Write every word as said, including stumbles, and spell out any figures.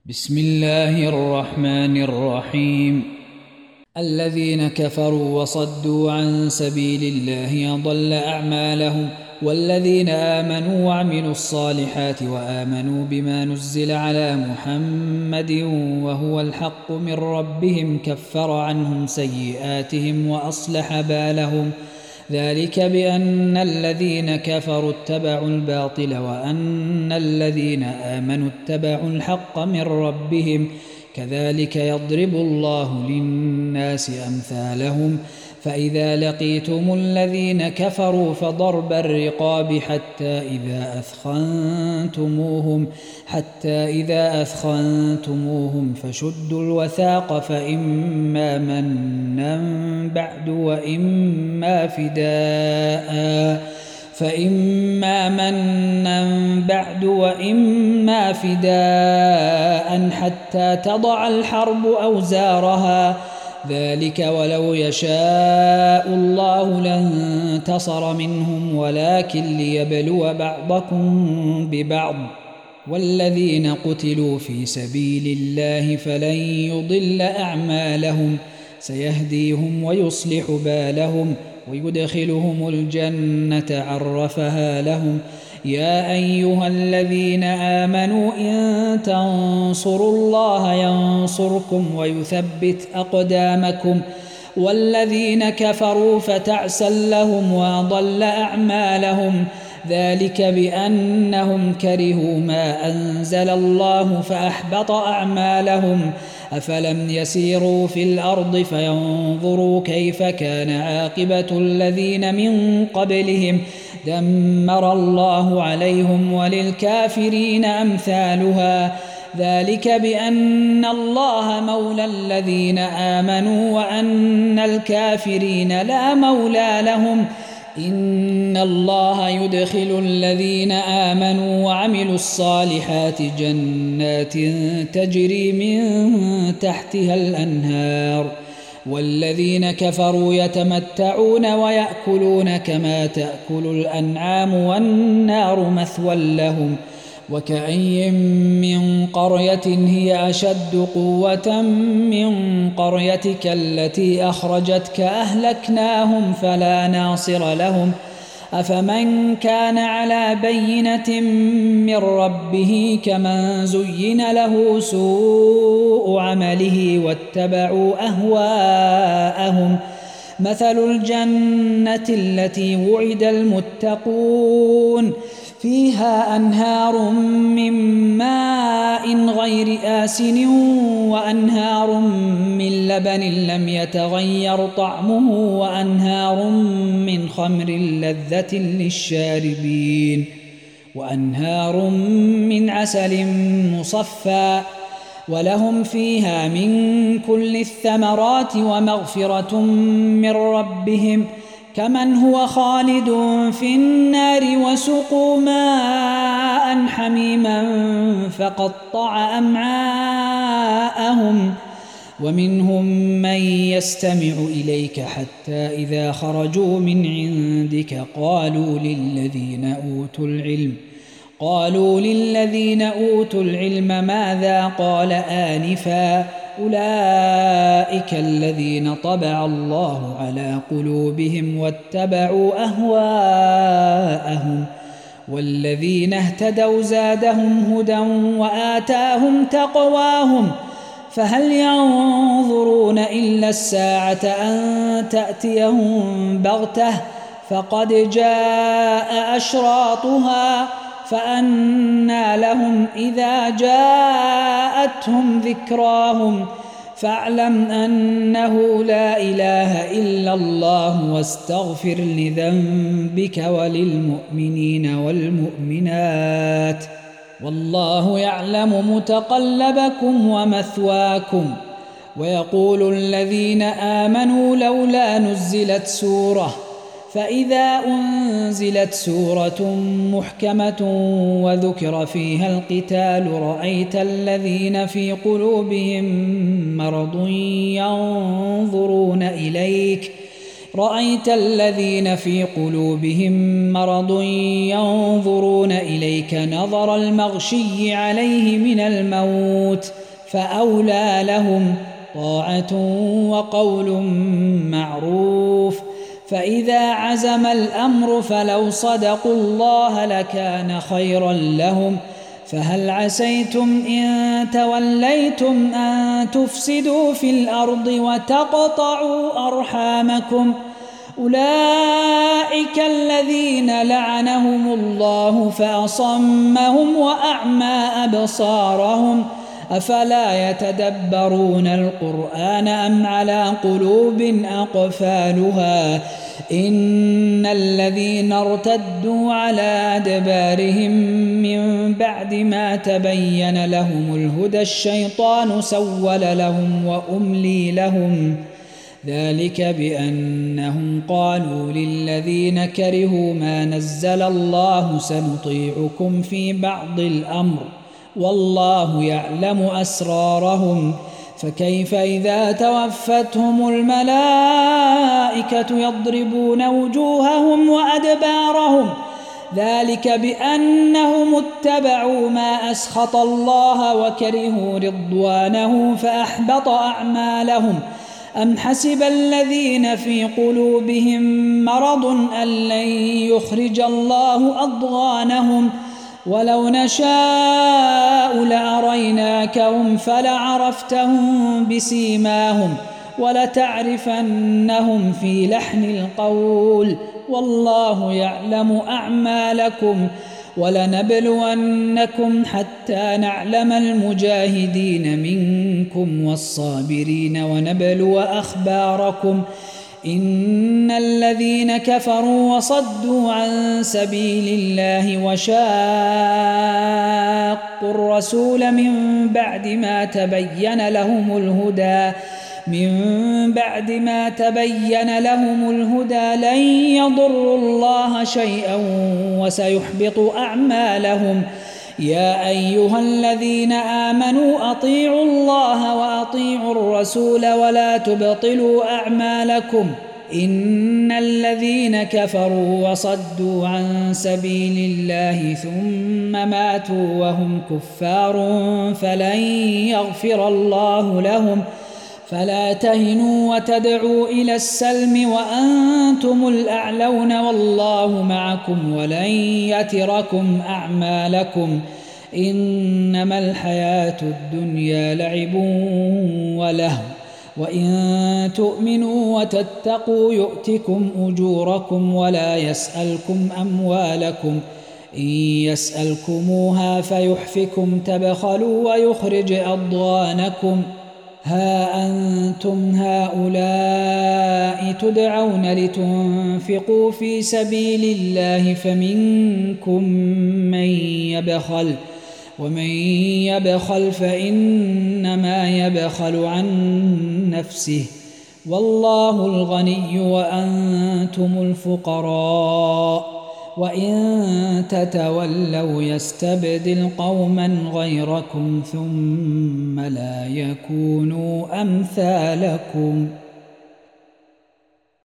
بسم الله الرحمن الرحيم. الذين كفروا وصدوا عن سبيل الله أضل أعمالهم، والذين آمنوا وعملوا الصالحات وآمنوا بما نزل على محمد وهو الحق من ربهم كفر عنهم سيئاتهم وأصلح بالهم، ذلك بأن الذين كفروا اتبعوا الباطل وأن الذين آمنوا اتبعوا الحق من ربهم، كذلك يضرب الله للناس أمثالهم. فإذا لقيتم الذين كفروا فضرب الرقاب حتى إذا أثخنتموهم حتى إذا أثخنتموهم فشدوا الوثاق، فإما منا بعد وإما فداء فإما منا بعد وإما فداء حتى تضع الحرب أوزارها، ذلك ولو يشاء الله لانتصر منهم ولكن ليبلو بعضكم ببعض، والذين قتلوا في سبيل الله فلن يضل أعمالهم، سيهديهم ويصلح بالهم ويدخلهم الجنة عرفها لهم. يا أيها الذين آمنوا إن تنصروا الله ينصركم ويثبت أقدامكم، والذين كفروا فتعسا لهم وأضل أعمالهم، ذلك بأنهم كرهوا ما أنزل الله فأحبط أعمالهم. أفلم يسيروا في الأرض فينظروا كيف كان عاقبة الذين من قبلهم، دمر الله عليهم وللكافرين أمثالها، ذلك بأن الله مولى الذين آمنوا وأن الكافرين لا مولى لهم. إن الله يدخل الذين آمنوا وعملوا الصالحات جنات تجري من تحتها الأنهار، والذين كفروا يتمتعون ويأكلون كما تأكل الأنعام والنار مثوى لهم. وكأي من قرية هي أشد قوة من قريتك التي أخرجتك أهلكناهم فلا ناصر لهم. أفمن كان على بينة من ربه كمن زين له سوء عمله واتبعوا أهواءهم، مثل الجنة التي وعد المتقون فيها أنهار من ماء غير آسن وأنهار من لبن لم يتغير طعمه وأنهار من خمر لذة للشاربين وأنهار من عسل مصفى، ولهم فيها من كل الثمرات ومغفرة من ربهم، كمن هو خالد في النار وسقوا ماء حميما فقطع أمعاءهم. ومنهم من يستمع إليك حتى إذا خرجوا من عندك قالوا للذين أوتوا العلم قالوا للذين أوتوا العلم ماذا قال آنفا، أولئك الذين طبع الله على قلوبهم واتبعوا أهواءهم، والذين اهتدوا زادهم هدى وآتاهم تقواهم، فهل ينظرون إلا الساعة أن تأتيهم بغتة فقد جاء أشراطها، فأنى لهم إذا جاءتهم ذكراهم. فاعلم أنه لا إله إلا الله واستغفر لذنبك وللمؤمنين والمؤمنات، والله يعلم متقلبكم ومثواكم. ويقول الذين آمنوا لولا نزلت سورة، فإذا أنزلت سورة محكمة وذكر فيها القتال رأيت الذين في قلوبهم مرض ينظرون إليك رأيت الذين في قلوبهم مرض ينظرون إليك نظر المغشي عليه من الموت فأولى لهم طاعة وقول معروف. فإذا عزم الأمر فلو صدقوا الله لكان خيرا لهم. فهل عسيتم إن توليتم أن تفسدوا في الأرض وتقطعوا أرحامكم؟ أولئك الذين لعنهم الله فأصمهم وأعمى أبصارهم. أفلا يتدبرون القرآن أم على قلوب أقفالها؟ إن الذين ارتدوا على أدبارهم من بعد ما تبين لهم الهدى الشيطان سول لهم وأملي لهم. ذلك بأنهم قالوا للذين كرهوا ما نزل الله سنطيعكم في بعض الأمر والله يعلم أسرارهم. فكيف إذا توفتهم الملائكة يضربون وجوههم وأدبارهم؟ ذلك بأنهم اتبعوا ما أسخط الله وكرهوا رضوانه فأحبط أعمالهم. أم حسب الذين في قلوبهم مرض أن لن يخرج الله أضغانهم؟ ولو نشاء لأريناكهم فلعرفتهم بسيماهم ولتعرفنهم في لحن القول والله يعلم أعمالكم. ولنبلونكم حتى نعلم المجاهدين منكم والصابرين ونبلو أخباركم. إن الذين كفروا وصدوا عن سبيل الله وشاقوا الرسول من بعد ما تبين لهم الهدى من بعد ما تبين لهم الهدى لن يضروا الله شيئا وسيحبط أعمالهم. يا أيها الذين آمنوا أطيعوا الله وأطيعوا الرسول ولا تبطلوا أعمالكم. إن الذين كفروا وصدوا عن سبيل الله ثم ماتوا وهم كفار فلن يغفر الله لهم. فلا تهنوا وتدعوا إلى السلم وأنتم الأعلون والله معكم ولن يتركم أعمالكم. إنما الحياة الدنيا لعب ولهو وإن تؤمنوا وتتقوا يؤتكم أجوركم ولا يسألكم أموالكم. إن يسألكموها فيحفكم تبخلوا ويخرج أضغانكم. ها أنتم هؤلاء تدعون لتنفقوا في سبيل الله فمنكم من يبخل ومن يبخل فإنما يبخل عن نفسه والله الغني وأنتم الفقراء. وإن تتولوا يستبدل قوما غيركم ثم لا يكونوا أمثالكم.